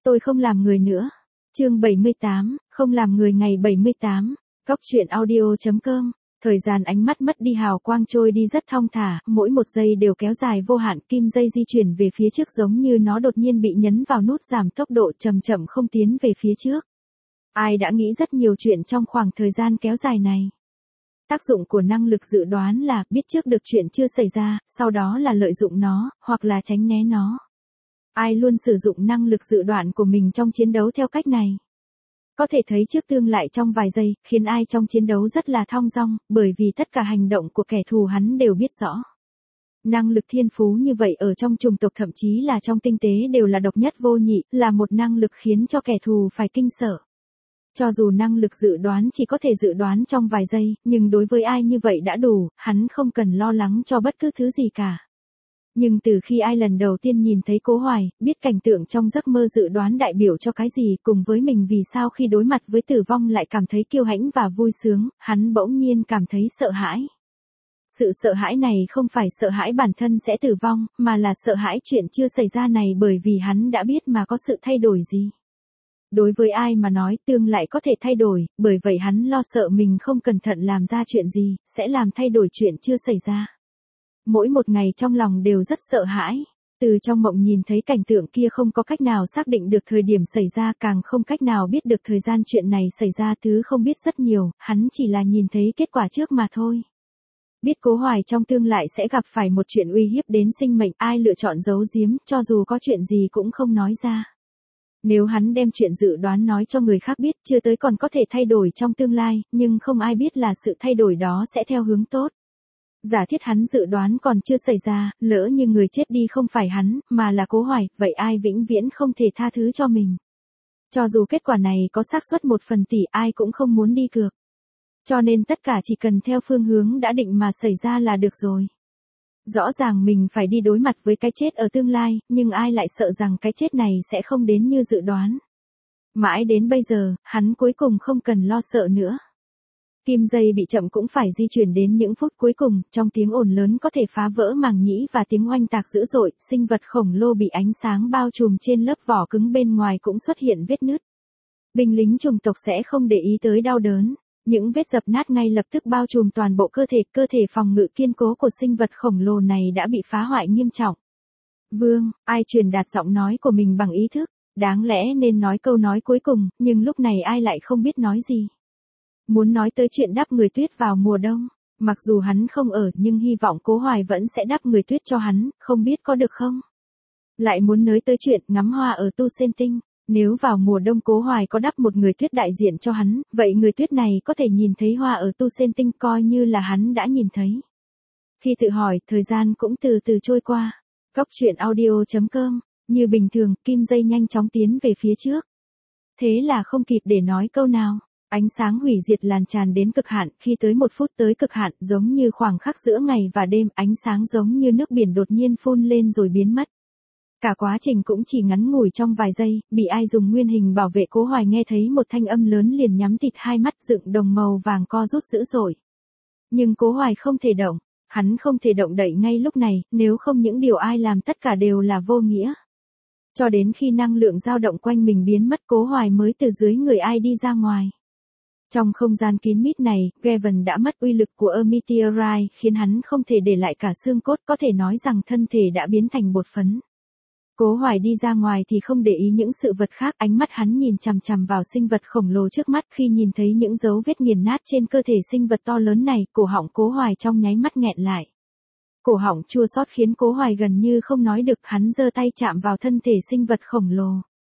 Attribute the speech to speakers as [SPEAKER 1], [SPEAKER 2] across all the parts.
[SPEAKER 1] Tôi không làm người nữa. Chương 78, không làm người ngày 78. Góc truyện audio.com. Thời gian ánh mắt mất đi hào quang trôi đi rất thong thả, mỗi một giây đều kéo dài vô hạn, kim dây di chuyển về phía trước giống như nó đột nhiên bị nhấn vào nút giảm tốc độ chậm chậm không tiến về phía trước. Ai đã nghĩ rất nhiều chuyện trong khoảng thời gian kéo dài này. Tác dụng của năng lực dự đoán là biết trước được chuyện chưa xảy ra, sau đó là lợi dụng nó, hoặc là tránh né nó. Ai luôn sử dụng năng lực dự đoán của mình trong chiến đấu theo cách này. Có thể thấy trước tương lại trong vài giây, khiến ai trong chiến đấu rất là thong dong, bởi vì tất cả hành động của kẻ thù hắn đều biết rõ. Năng lực thiên phú như vậy ở trong chủng tộc thậm chí là trong tinh tế đều là độc nhất vô nhị, là một năng lực khiến cho kẻ thù phải kinh sợ. Cho dù năng lực dự đoán chỉ có thể dự đoán trong vài giây, nhưng đối với ai như vậy đã đủ, hắn không cần lo lắng cho bất cứ thứ gì cả. Nhưng từ khi ai lần đầu tiên nhìn thấy Cố Hoài, biết cảnh tượng trong giấc mơ dự đoán đại biểu cho cái gì cùng với mình vì sao khi đối mặt với tử vong lại cảm thấy kiêu hãnh và vui sướng, hắn bỗng nhiên cảm thấy sợ hãi. Sự sợ hãi này không phải sợ hãi bản thân sẽ tử vong, mà là sợ hãi chuyện chưa xảy ra này bởi vì hắn đã biết mà có sự thay đổi gì. Đối với ai mà nói tương lại có thể thay đổi, bởi vậy hắn lo sợ mình không cẩn thận làm ra chuyện gì, sẽ làm thay đổi chuyện chưa xảy ra. Mỗi một ngày trong lòng đều rất sợ hãi. Từ trong mộng nhìn thấy cảnh tượng kia không có cách nào xác định được thời điểm xảy ra, càng không cách nào biết được thời gian chuyện này xảy ra, thứ không biết rất nhiều, hắn chỉ là nhìn thấy kết quả trước mà thôi. Biết Cố Hoài trong tương lai sẽ gặp phải một chuyện uy hiếp đến sinh mệnh, ai lựa chọn giấu giếm, cho dù có chuyện gì cũng không nói ra. Nếu hắn đem chuyện dự đoán nói cho người khác biết, chưa tới còn có thể thay đổi trong tương lai, nhưng không ai biết là sự thay đổi đó sẽ theo hướng tốt. Giả thiết hắn dự đoán còn chưa xảy ra, lỡ như người chết đi không phải hắn, mà là Cố Hoài, vậy ai vĩnh viễn không thể tha thứ cho mình. Cho dù kết quả này có xác suất 1/1000, ai cũng không muốn đi cược. Cho nên tất cả chỉ cần theo phương hướng đã định mà xảy ra là được rồi. Rõ ràng mình phải đi đối mặt với cái chết ở tương lai, nhưng ai lại sợ rằng cái chết này sẽ không đến như dự đoán. Mãi đến bây giờ, hắn cuối cùng không cần lo sợ nữa. Kim dây bị chậm cũng phải di chuyển đến những phút cuối cùng, trong tiếng ồn lớn có thể phá vỡ màng nhĩ và tiếng oanh tạc dữ dội, sinh vật khổng lồ bị ánh sáng bao trùm trên lớp vỏ cứng bên ngoài cũng xuất hiện vết nứt. Binh lính chủng tộc sẽ không để ý tới đau đớn. Những vết dập nát ngay lập tức bao trùm toàn bộ cơ thể phòng ngự kiên cố của sinh vật khổng lồ này đã bị phá hoại nghiêm trọng. Vương, ai truyền đạt giọng nói của mình bằng ý thức, đáng lẽ nên nói câu nói cuối cùng, nhưng lúc này ai lại không biết nói gì. Muốn nói tới chuyện đắp người tuyết vào mùa đông, mặc dù hắn không ở nhưng hy vọng Cố Hoài vẫn sẽ đắp người tuyết cho hắn, không biết có được không? Lại muốn nói tới chuyện ngắm hoa ở Tu Sen Tinh. Nếu vào mùa đông Cố Hoài có đắp một người tuyết đại diện cho hắn, vậy người tuyết này có thể nhìn thấy hoa ở Tu Sen Tinh coi như là hắn đã nhìn thấy. Khi tự hỏi, thời gian cũng từ từ trôi qua. Góc truyện audio.com, như bình thường, kim dây nhanh chóng tiến về phía trước. Thế là không kịp để nói câu nào. Ánh sáng hủy diệt lan tràn đến cực hạn, khi tới 1 phút tới cực hạn, giống như khoảng khắc giữa ngày và đêm, ánh sáng giống như nước biển đột nhiên phun lên rồi biến mất. Cả quá trình cũng chỉ ngắn ngủi trong vài giây, bị ai dùng nguyên hình bảo vệ. Cố Hoài nghe thấy một thanh âm lớn liền nhắm tịt hai mắt, dựng đồng màu vàng co rút dữ dội. Nhưng Cố Hoài không thể động, hắn không thể động đậy ngay lúc này, nếu không những điều ai làm tất cả đều là vô nghĩa. Cho đến khi năng lượng dao động quanh mình biến mất, Cố Hoài mới từ dưới người ai đi ra ngoài. Trong không gian kín mít này, Gavin đã mất uy lực của Meteorite, khiến hắn không thể để lại cả xương cốt, có thể nói rằng thân thể đã biến thành bột phấn. Cố Hoài đi ra ngoài thì không để ý những sự vật khác, ánh mắt hắn nhìn chằm chằm vào sinh vật khổng lồ trước mắt. Khi nhìn thấy những dấu vết nghiền nát trên cơ thể sinh vật to lớn này, cổ họng Cố Hoài trong nháy mắt nghẹn lại. Cổ họng chua xót khiến Cố Hoài gần như không nói được, hắn giơ tay chạm vào thân thể sinh vật khổng lồ.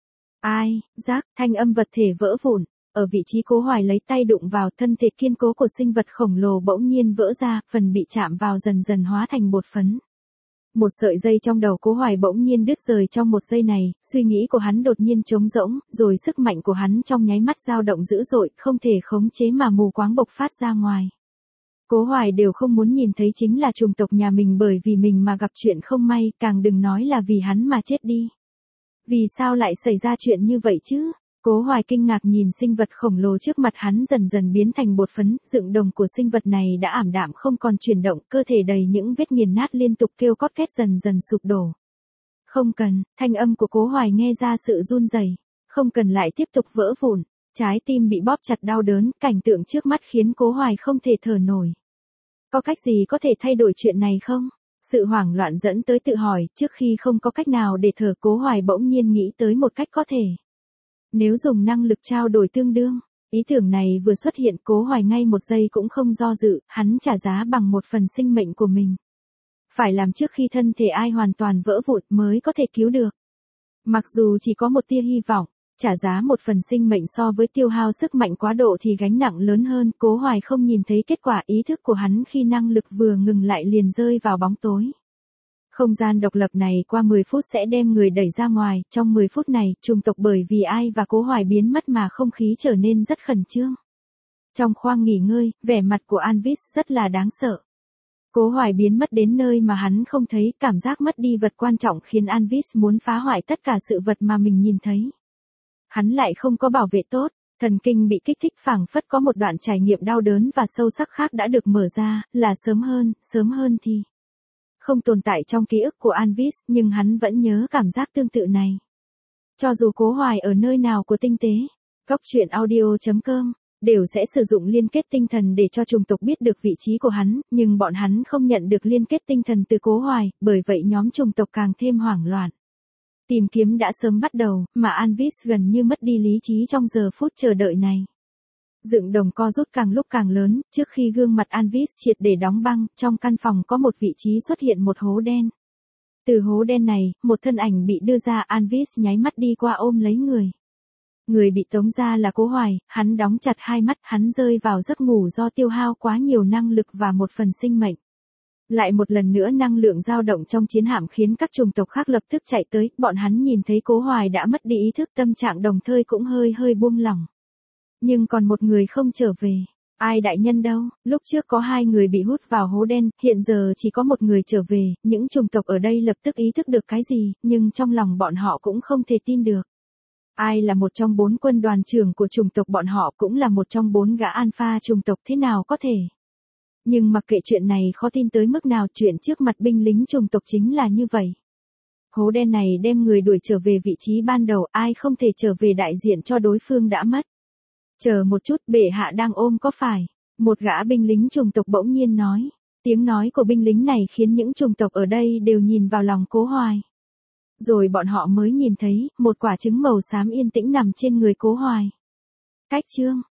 [SPEAKER 1] Ai, rác, thanh âm vật thể vỡ vụn. Ở vị trí Cố Hoài lấy tay đụng vào, thân thể kiên cố của sinh vật khổng lồ bỗng nhiên vỡ ra, phần bị chạm vào dần dần hóa thành bột phấn. Một sợi dây trong đầu Cố Hoài bỗng nhiên đứt rời trong một giây này, suy nghĩ của hắn đột nhiên trống rỗng, rồi sức mạnh của hắn trong nháy mắt dao động dữ dội, không thể khống chế mà mù quáng bộc phát ra ngoài. Cố Hoài đều không muốn nhìn thấy chính là chủng tộc nhà mình bởi vì mình mà gặp chuyện không may, càng đừng nói là vì hắn mà chết đi. Vì sao lại xảy ra chuyện như vậy chứ? Cố Hoài kinh ngạc nhìn sinh vật khổng lồ trước mặt hắn dần dần biến thành bột phấn, dựng đồng của sinh vật này đã ảm đạm không còn chuyển động, cơ thể đầy những vết nghiền nát liên tục kêu cót két dần dần sụp đổ. Không cần, thanh âm của Cố Hoài nghe ra sự run rẩy. Không cần lại tiếp tục vỡ vụn, trái tim bị bóp chặt đau đớn, cảnh tượng trước mắt khiến Cố Hoài không thể thở nổi. Có cách gì có thể thay đổi chuyện này không? Sự hoảng loạn dẫn tới tự hỏi, trước khi không có cách nào để thở, Cố Hoài bỗng nhiên nghĩ tới một cách có thể. Nếu dùng năng lực trao đổi tương đương, ý tưởng này vừa xuất hiện, Cố Hoài ngay một giây cũng không do dự, hắn trả giá bằng một phần sinh mệnh của mình. Phải làm trước khi thân thể ai hoàn toàn vỡ vụn mới có thể cứu được. Mặc dù chỉ có một tia hy vọng, trả giá một phần sinh mệnh so với tiêu hao sức mạnh quá độ thì gánh nặng lớn hơn. Cố Hoài không nhìn thấy kết quả, ý thức của hắn khi năng lực vừa ngừng lại liền rơi vào bóng tối. Không gian độc lập này qua 10 phút sẽ đem người đẩy ra ngoài, trong 10 phút này, chủng tộc bởi vì ai và Cố Hoài biến mất mà không khí trở nên rất khẩn trương. Trong khoang nghỉ ngơi, vẻ mặt của Anvis rất là đáng sợ. Cố Hoài biến mất đến nơi mà hắn không thấy, cảm giác mất đi vật quan trọng khiến Anvis muốn phá hoại tất cả sự vật mà mình nhìn thấy. Hắn lại không có bảo vệ tốt, thần kinh bị kích thích, phảng phất có một đoạn trải nghiệm đau đớn và sâu sắc khác đã được mở ra, là sớm hơn thì không tồn tại trong ký ức của Anvis, nhưng hắn vẫn nhớ cảm giác tương tự này. Cho dù Cố Hoài ở nơi nào của tinh tế, Goctruyện.audio.com đều sẽ sử dụng liên kết tinh thần để cho chủng tộc biết được vị trí của hắn, nhưng bọn hắn không nhận được liên kết tinh thần từ Cố Hoài, bởi vậy nhóm chủng tộc càng thêm hoảng loạn. Tìm kiếm đã sớm bắt đầu, mà Anvis gần như mất đi lý trí trong giờ phút chờ đợi này. Dựng đồng co rút càng lúc càng lớn, trước khi gương mặt Anvis triệt để đóng băng, trong căn phòng có một vị trí xuất hiện một hố đen. Từ hố đen này, một thân ảnh bị đưa ra, Anvis nháy mắt đi qua ôm lấy người. Người bị tống ra là Cố Hoài, hắn đóng chặt hai mắt, hắn rơi vào giấc ngủ do tiêu hao quá nhiều năng lực và một phần sinh mệnh. Lại một lần nữa năng lượng dao động trong chiến hạm khiến các chủng tộc khác lập tức chạy tới, bọn hắn nhìn thấy Cố Hoài đã mất đi ý thức, tâm trạng đồng thời cũng hơi buông lỏng. Nhưng còn một người không trở về. Ai đại nhân đâu? Lúc trước có 2 người bị hút vào hố đen, hiện giờ chỉ có một người trở về, những chủng tộc ở đây lập tức ý thức được cái gì, nhưng trong lòng bọn họ cũng không thể tin được. Ai là một trong 4 quân đoàn trưởng của chủng tộc bọn họ, cũng là một trong 4 gã alpha chủng tộc, thế nào có thể? Nhưng mặc kệ chuyện này khó tin tới mức nào, chuyện trước mặt binh lính chủng tộc chính là như vậy. Hố đen này đem người đuổi trở về vị trí ban đầu, ai không thể trở về đại diện cho đối phương đã mất. Chờ một chút, bệ hạ đang ôm có phải? Một gã binh lính chủng tộc bỗng nhiên nói. Tiếng nói của binh lính này khiến những chủng tộc ở đây đều nhìn vào lòng Cố Hoài. Rồi bọn họ mới nhìn thấy, một quả trứng màu xám yên tĩnh nằm trên người Cố Hoài. Cách chương